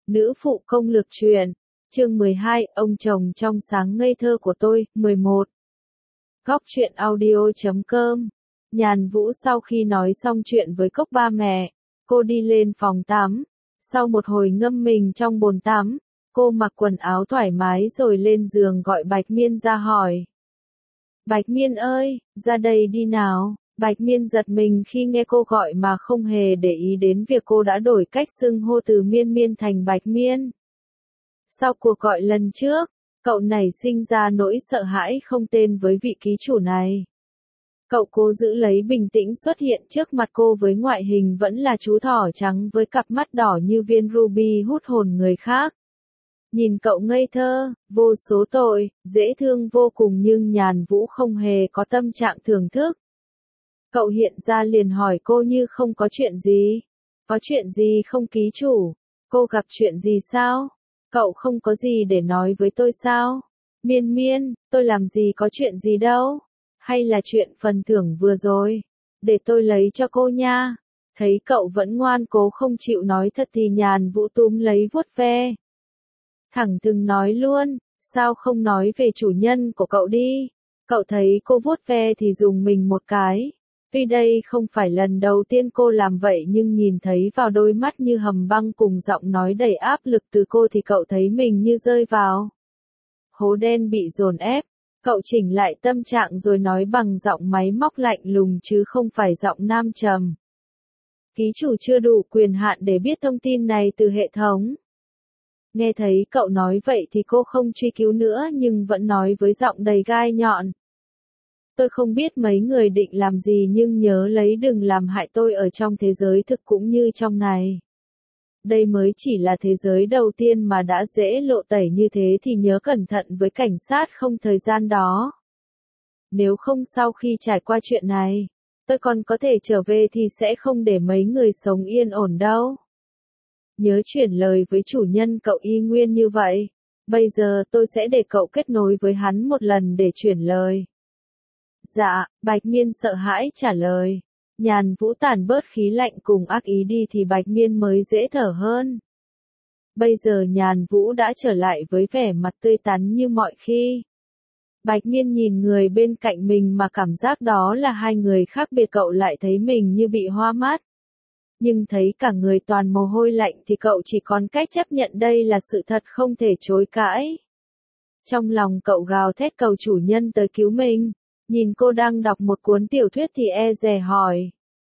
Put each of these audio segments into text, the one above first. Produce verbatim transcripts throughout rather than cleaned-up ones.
Nữ phụ công lược truyện, chương mười hai, ông chồng trong sáng ngây thơ của tôi, mười một. Góc truyện audio chấm com. Nhàn Vũ sau khi nói xong chuyện với cốc ba mẹ, cô đi lên phòng tắm. Sau một hồi ngâm mình trong bồn tắm, cô mặc quần áo thoải mái rồi lên giường gọi Bạch Miên ra hỏi. Bạch Miên ơi, ra đây đi nào. Bạch Miên giật mình khi nghe cô gọi mà không hề để ý đến việc cô đã đổi cách xưng hô từ Miên Miên thành Bạch Miên. Sau cuộc gọi lần trước, cậu nảy sinh ra nỗi sợ hãi không tên với vị ký chủ này. Cậu cố giữ lấy bình tĩnh xuất hiện trước mặt cô với ngoại hình vẫn là chú thỏ trắng với cặp mắt đỏ như viên ruby hút hồn người khác. Nhìn cậu ngây thơ, vô số tội, dễ thương vô cùng nhưng Nhàn Vũ không hề có tâm trạng thưởng thức. Cậu hiện ra liền hỏi cô như không có chuyện gì. Có chuyện gì không ký chủ? Cô gặp chuyện gì sao? Cậu không có gì để nói với tôi sao? Miên Miên, tôi làm gì có chuyện gì đâu. Hay là chuyện phần thưởng vừa rồi? Để tôi lấy cho cô nha. Thấy cậu vẫn ngoan cố không chịu nói thật thì Nhàn Vũ túm lấy vuốt ve. Thẳng thừng nói luôn, sao không nói về chủ nhân của cậu đi? Cậu thấy cô vuốt ve thì dùng mình một cái. Tuy đây không phải lần đầu tiên cô làm vậy nhưng nhìn thấy vào đôi mắt như hầm băng cùng giọng nói đầy áp lực từ cô thì cậu thấy mình như rơi vào hố đen bị dồn ép. Cậu chỉnh lại tâm trạng rồi nói bằng giọng máy móc lạnh lùng chứ không phải giọng nam trầm. Ký chủ chưa đủ quyền hạn để biết thông tin này từ hệ thống. Nghe thấy cậu nói vậy thì cô không truy cứu nữa nhưng vẫn nói với giọng đầy gai nhọn. Tôi không biết mấy người định làm gì nhưng nhớ lấy đừng làm hại tôi ở trong thế giới thực cũng như trong này. Đây mới chỉ là thế giới đầu tiên mà đã dễ lộ tẩy như thế thì nhớ cẩn thận với cảnh sát không thời gian đó. Nếu không sau khi trải qua chuyện này, tôi còn có thể trở về thì sẽ không để mấy người sống yên ổn đâu. Nhớ chuyển lời với chủ nhân cậu y nguyên như vậy. Bây giờ tôi sẽ để cậu kết nối với hắn một lần để chuyển lời. Dạ, Bạch Miên sợ hãi trả lời. Nhàn Vũ tản bớt khí lạnh cùng ác ý đi thì Bạch Miên mới dễ thở hơn. Bây giờ Nhàn Vũ đã trở lại với vẻ mặt tươi tắn như mọi khi. Bạch Miên nhìn người bên cạnh mình mà cảm giác đó là hai người khác biệt, cậu lại thấy mình như bị hoa mắt. Nhưng thấy cả người toàn mồ hôi lạnh thì cậu chỉ còn cách chấp nhận đây là sự thật không thể chối cãi. Trong lòng cậu gào thét cầu chủ nhân tới cứu mình. Nhìn cô đang đọc một cuốn tiểu thuyết thì e dè hỏi.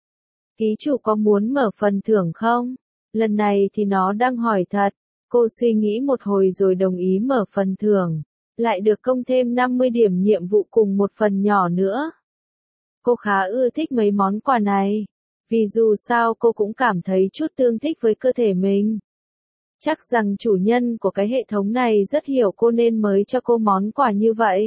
Ký chủ có muốn mở phần thưởng không? Lần này thì nó đang hỏi thật. Cô suy nghĩ một hồi rồi đồng ý mở phần thưởng. Lại được công thêm năm mươi điểm nhiệm vụ cùng một phần nhỏ nữa. Cô khá ưa thích mấy món quà này. Vì dù sao cô cũng cảm thấy chút tương thích với cơ thể mình. Chắc rằng chủ nhân của cái hệ thống này rất hiểu cô nên mới cho cô món quà như vậy.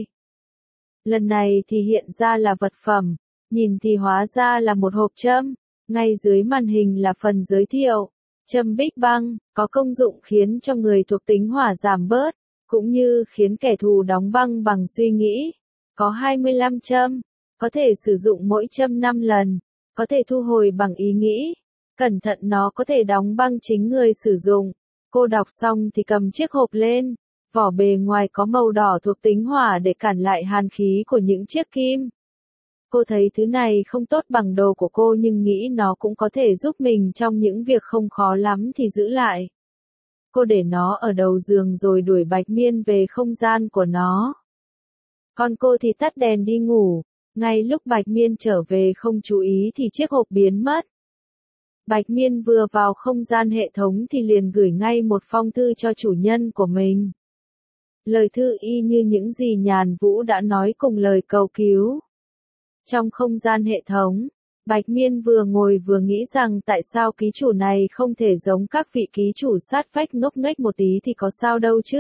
Lần này thì hiện ra là vật phẩm, nhìn thì hóa ra là một hộp châm, ngay dưới màn hình là phần giới thiệu. Châm Big Bang, có công dụng khiến cho người thuộc tính hỏa giảm bớt, cũng như khiến kẻ thù đóng băng bằng suy nghĩ. Có hai mươi lăm châm, có thể sử dụng mỗi châm năm lần, có thể thu hồi bằng ý nghĩ. Cẩn thận nó có thể đóng băng chính người sử dụng. Cô đọc xong thì cầm chiếc hộp lên. Vỏ bề ngoài có màu đỏ thuộc tính hỏa để cản lại hàn khí của những chiếc kim. Cô thấy thứ này không tốt bằng đồ của cô nhưng nghĩ nó cũng có thể giúp mình trong những việc không khó lắm thì giữ lại. Cô để nó ở đầu giường rồi đuổi Bạch Miên về không gian của nó. Còn cô thì tắt đèn đi ngủ. Ngay lúc Bạch Miên trở về không chú ý thì chiếc hộp biến mất. Bạch Miên vừa vào không gian hệ thống thì liền gửi ngay một phong thư cho chủ nhân của mình. Lời thư y như những gì Nhàn Vũ đã nói cùng lời cầu cứu. Trong không gian hệ thống, Bạch Miên vừa ngồi vừa nghĩ rằng tại sao ký chủ này không thể giống các vị ký chủ sát vách ngốc nghếch một tí thì có sao đâu chứ.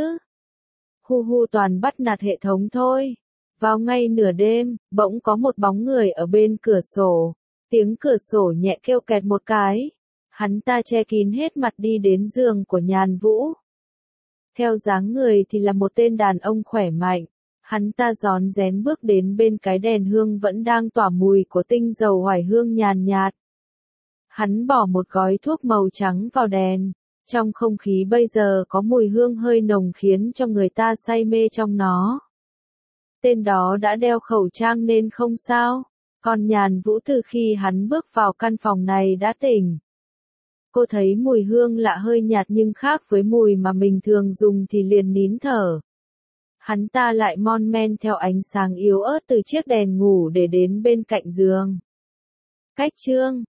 Hu hu toàn bắt nạt hệ thống thôi. Vào ngay nửa đêm, bỗng có một bóng người ở bên cửa sổ. Tiếng cửa sổ nhẹ kêu kẹt một cái. Hắn ta che kín hết mặt đi đến giường của Nhàn Vũ. Theo dáng người thì là một tên đàn ông khỏe mạnh. Hắn ta rón rén bước đến bên cái đèn hương vẫn đang tỏa mùi của tinh dầu oải hương nhàn nhạt. Hắn bỏ một gói thuốc màu trắng vào đèn, Trong không khí bây giờ có mùi hương hơi nồng khiến cho người ta say mê trong nó. Tên đó đã đeo khẩu trang nên không sao. Còn Nhàn Vũ từ khi hắn bước vào căn phòng này đã tỉnh. Cô thấy mùi hương lạ hơi nhạt nhưng khác với mùi mà mình thường dùng thì liền nín thở. Hắn ta lại mon men theo ánh sáng yếu ớt từ chiếc đèn ngủ để đến bên cạnh giường. Cách chương